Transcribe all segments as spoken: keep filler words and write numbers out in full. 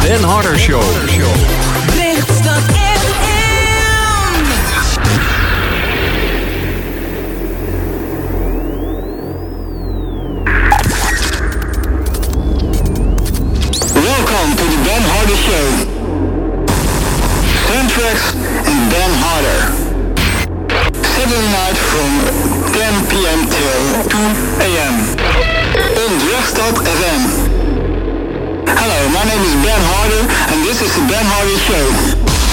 Ben Harder Show. Lichtstad F M. Welcome to the Ben Harder Show. Soundtracks and Ben Harder. Saturday night from ten p.m. till two a.m. on Lichtstad F M. Hello, my name is Ben Harder and this is the Ben Harder Show.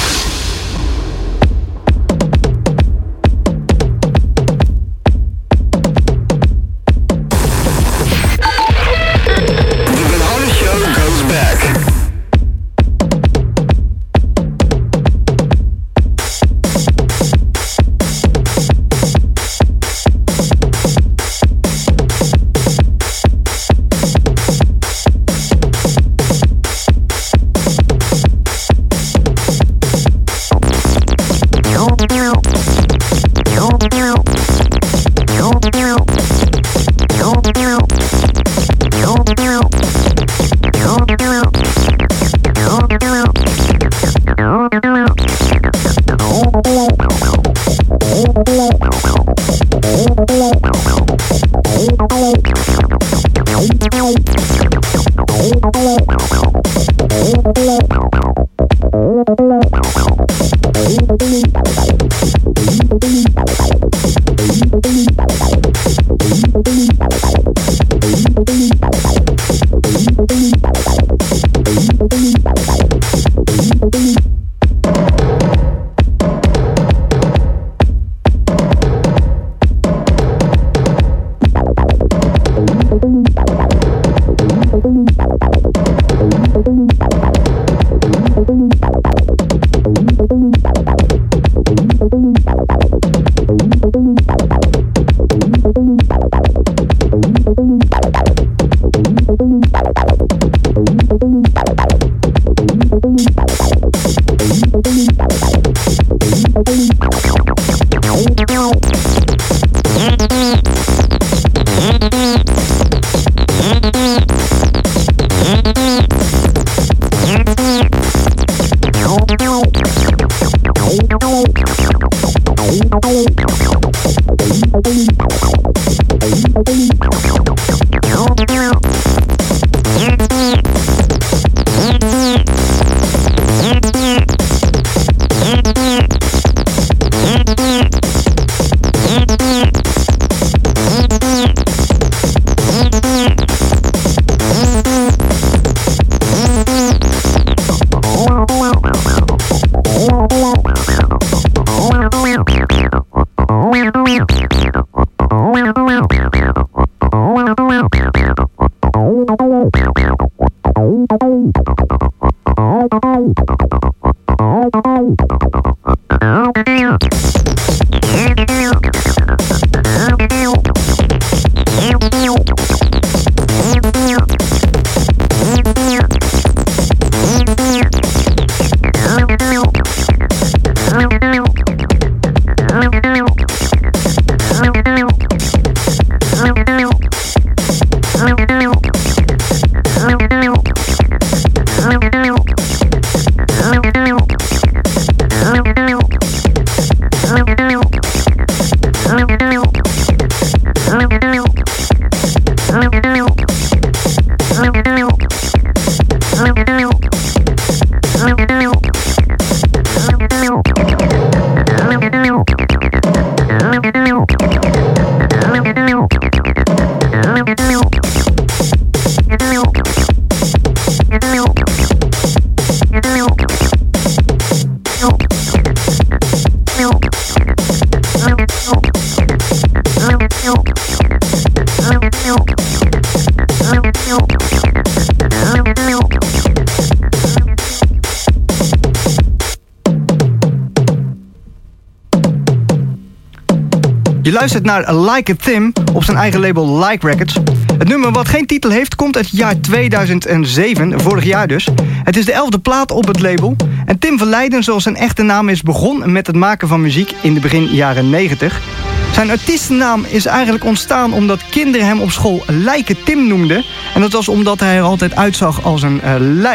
Je luistert naar Like a Tim op zijn eigen label Like Records. Het nummer wat geen titel heeft komt uit het jaar tweeduizend zeven, vorig jaar dus. Het is de elfde plaat op het label. En Tim van Leijden, zoals zijn echte naam is, begon met het maken van muziek in de begin jaren negentig. Zijn artiestennaam is eigenlijk ontstaan omdat kinderen hem op school Lijke Tim noemden. En dat was omdat hij er altijd uitzag als een uh, lijk.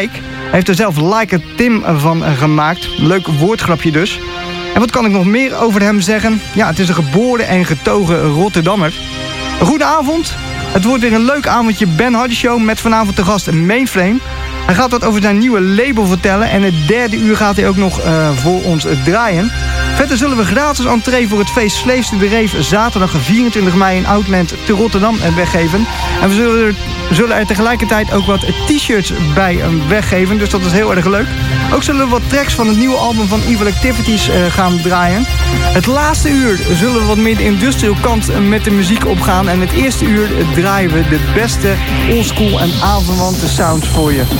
Hij heeft er zelf Like a Tim van gemaakt. Leuk woordgrapje dus. En wat kan ik nog meer over hem zeggen? Ja, het is een geboren en getogen Rotterdammer. Een goede avond. Het wordt weer een leuk avondje Ben Hardy Show met vanavond de gast Mainframe. Hij gaat wat over zijn nieuwe label vertellen en het derde uur gaat hij ook nog uh, voor ons draaien. Verder zullen we gratis entree voor het feest Sleefste de Reef zaterdag vierentwintig mei in Outland te Rotterdam weggeven. En we zullen er, zullen er tegelijkertijd ook wat t-shirts bij weggeven, dus dat is heel erg leuk. Ook zullen we wat tracks van het nieuwe album van Evil Activities uh, gaan draaien. Het laatste uur zullen we wat meer de industrial kant met de muziek opgaan. En het eerste uur draaien we de beste oldschool en aanverwante sounds voor je.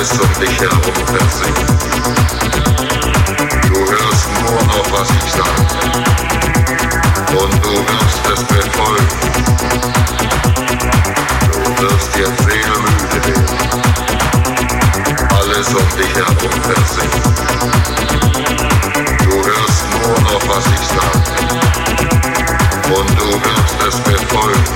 alles um dich herum versinkt. Du hörst nur noch, was ich sage, und du wirst es befolgen. Du wirst jetzt seelenmüde werden. Alles um dich herum versinkt. Du hörst nur noch, was ich sage, und du wirst es befolgen.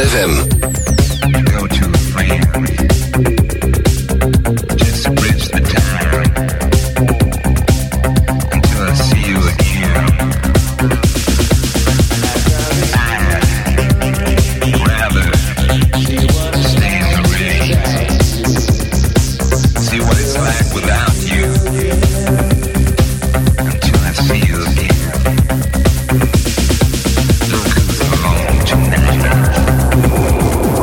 F M. Go to a friend. Just to bridge the time until I see you again. I'd rather stay in the rain. See what it's like without you until I see you again. Look who's alone tonight.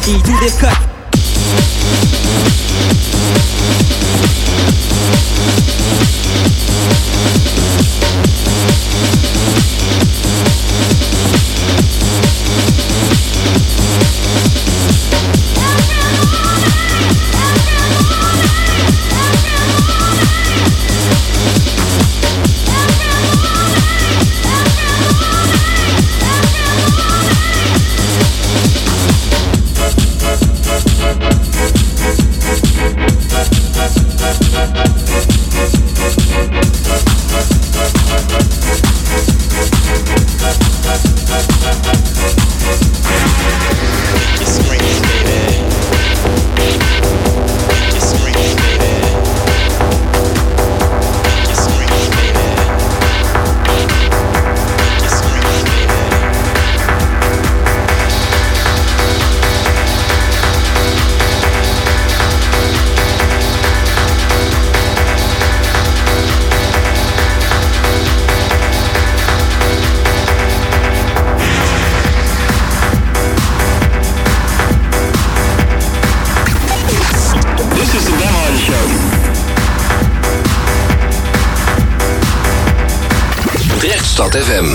funky to this cut. Stad F M.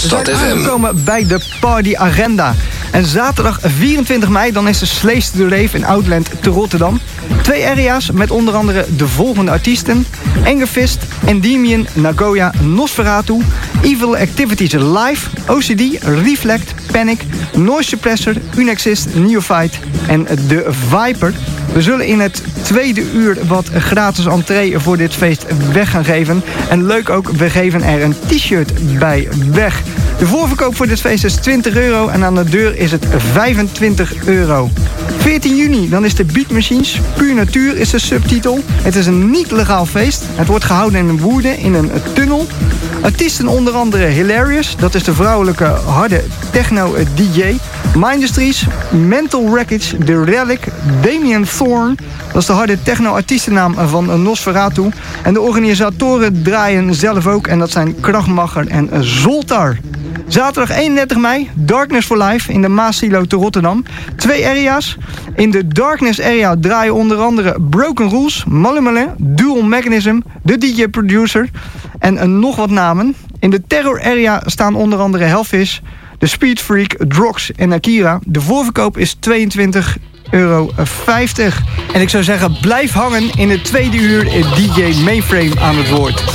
Drechtstad We zijn F M. aangekomen bij de Party Agenda. En zaterdag vierentwintig mei, dan is de Slays to the Rave in Outland te Rotterdam. Twee area's met onder andere de volgende artiesten: Angerfist, Endymion, Nagoya, Nosferatu, Evil Activities Live, O C D, Reflect, Panic, Noise Suppressor, Unexist, Neophyte en The Viper. We zullen in het tweede uur wat gratis entree voor dit feest weg gaan geven. En leuk ook, we geven er een t-shirt bij weg. De voorverkoop voor dit feest is twintig euro en aan de deur is het vijfentwintig euro. veertien juni, dan is de Beat Machines. Puur Natuur is de subtitel. Het is een niet-legaal feest. Het wordt gehouden in Woerden in een tunnel. Artiesten onder andere Hilarious, dat is de vrouwelijke harde techno-D J. Mindustries, Mental Wreckage, The Relic, Damien Thorn. Dat is de harde techno-artiestennaam van Nosferatu. En de organisatoren draaien zelf ook en dat zijn Krachtmacher en Zoltar. Zaterdag eenendertig mei, Darkness for Life in de Maasilo te Rotterdam. Twee area's. In de Darkness area draaien onder andere Broken Rules, Malumale, Dual Mechanism, de D J-producer en nog wat namen. In de Terror area staan onder andere Hellfish, de Speed Freak, Drox en Akira. De voorverkoop is tweeëntwintig euro vijftig. En ik zou zeggen, blijf hangen in het tweede uur D J Mainframe aan het woord.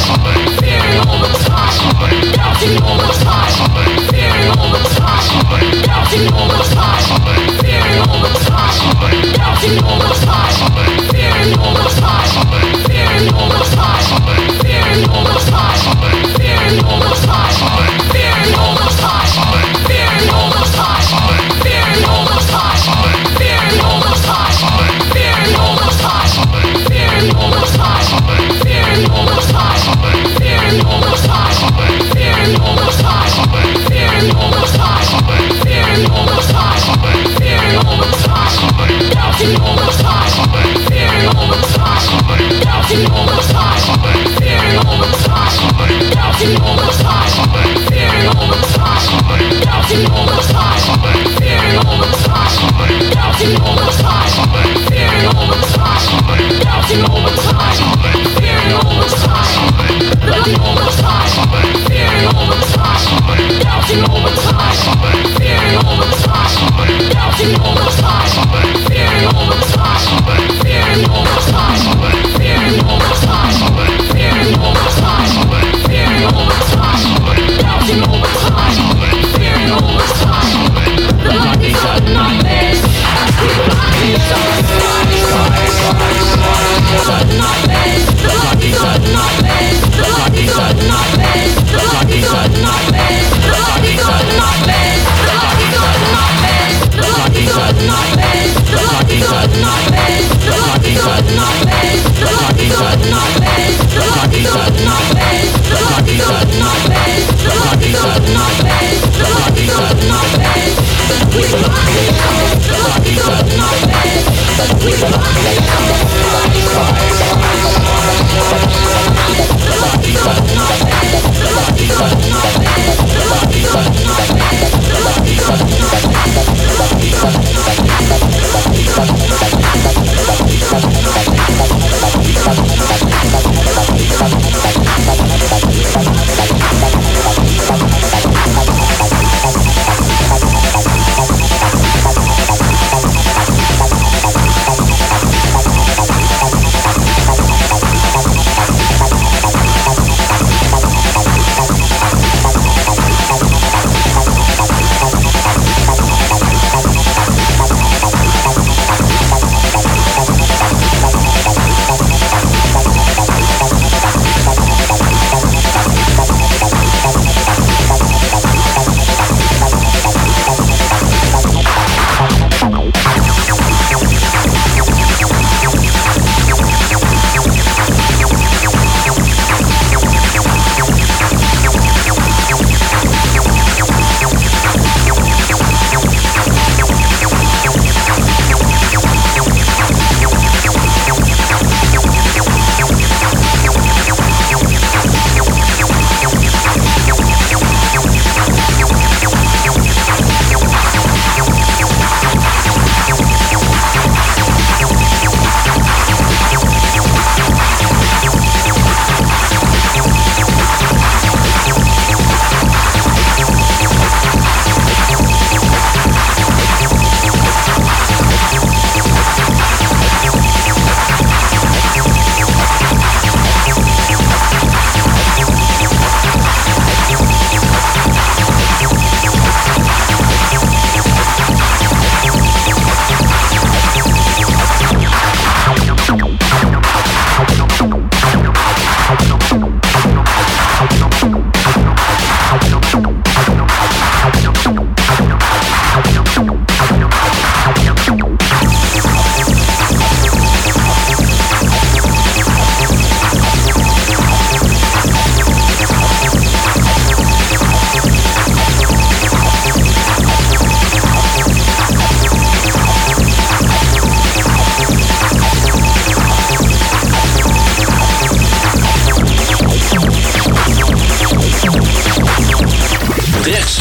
Fearing all the time, fearing all the time, fearing all the time.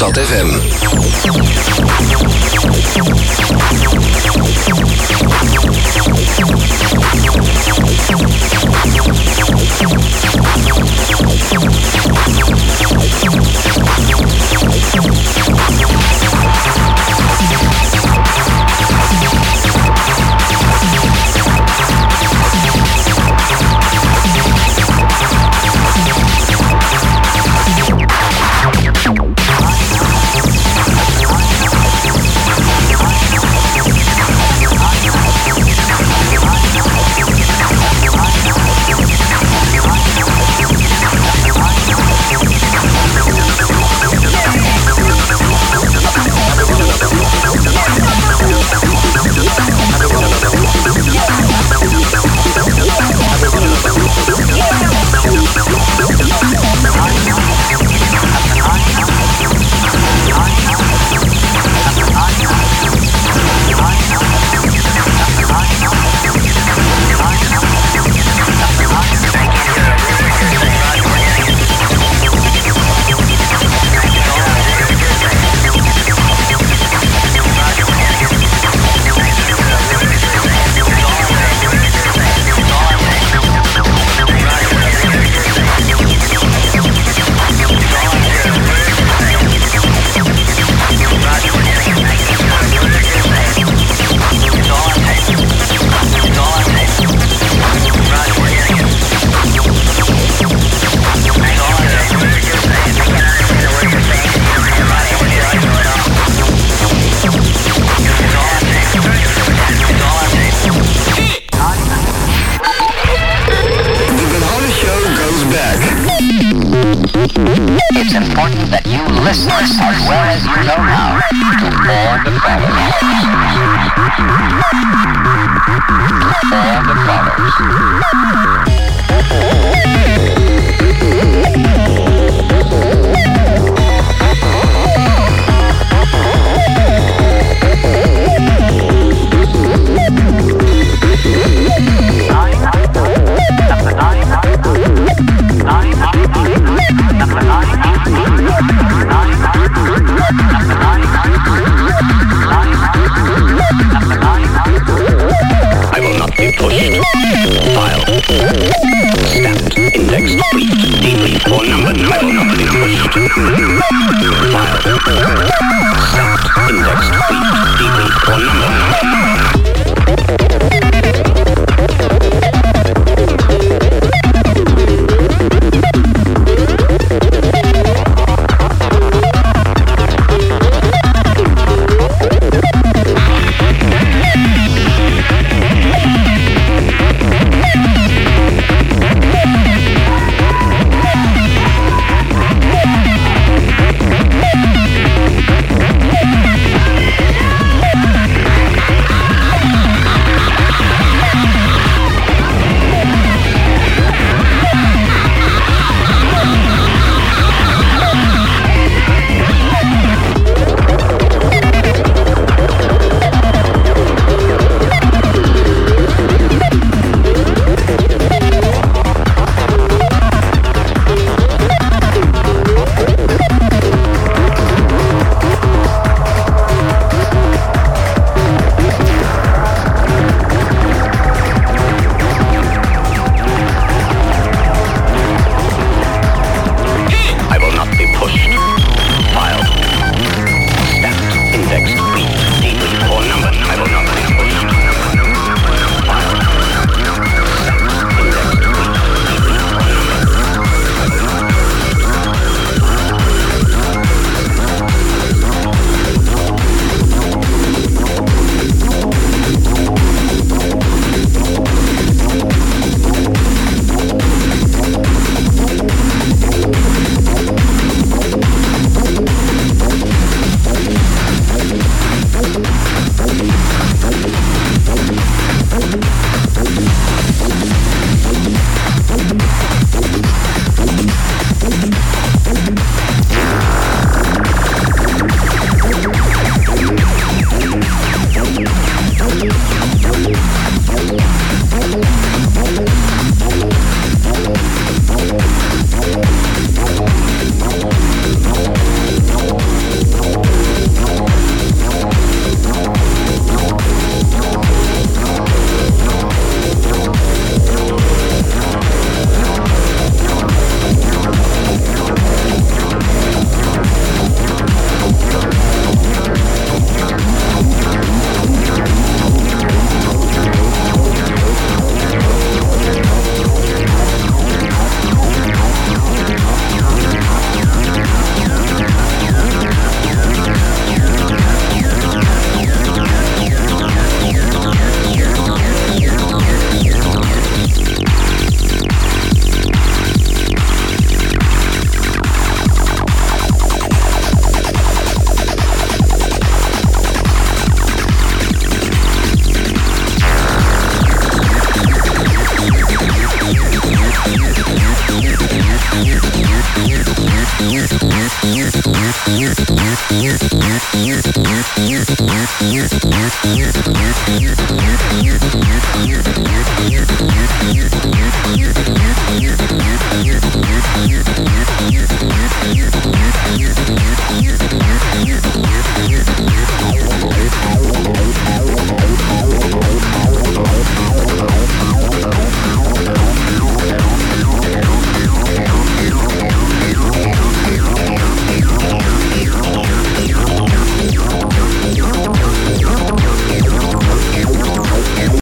Drechtstad F M. It's important that you listen as well as you know how to all the follows. All the follows. I will not be pushed. File. Stamped. Indexed. Deeply. Or numbered. I will not be pushed. File. Stamped. Indexed. Deeply. Or numbered.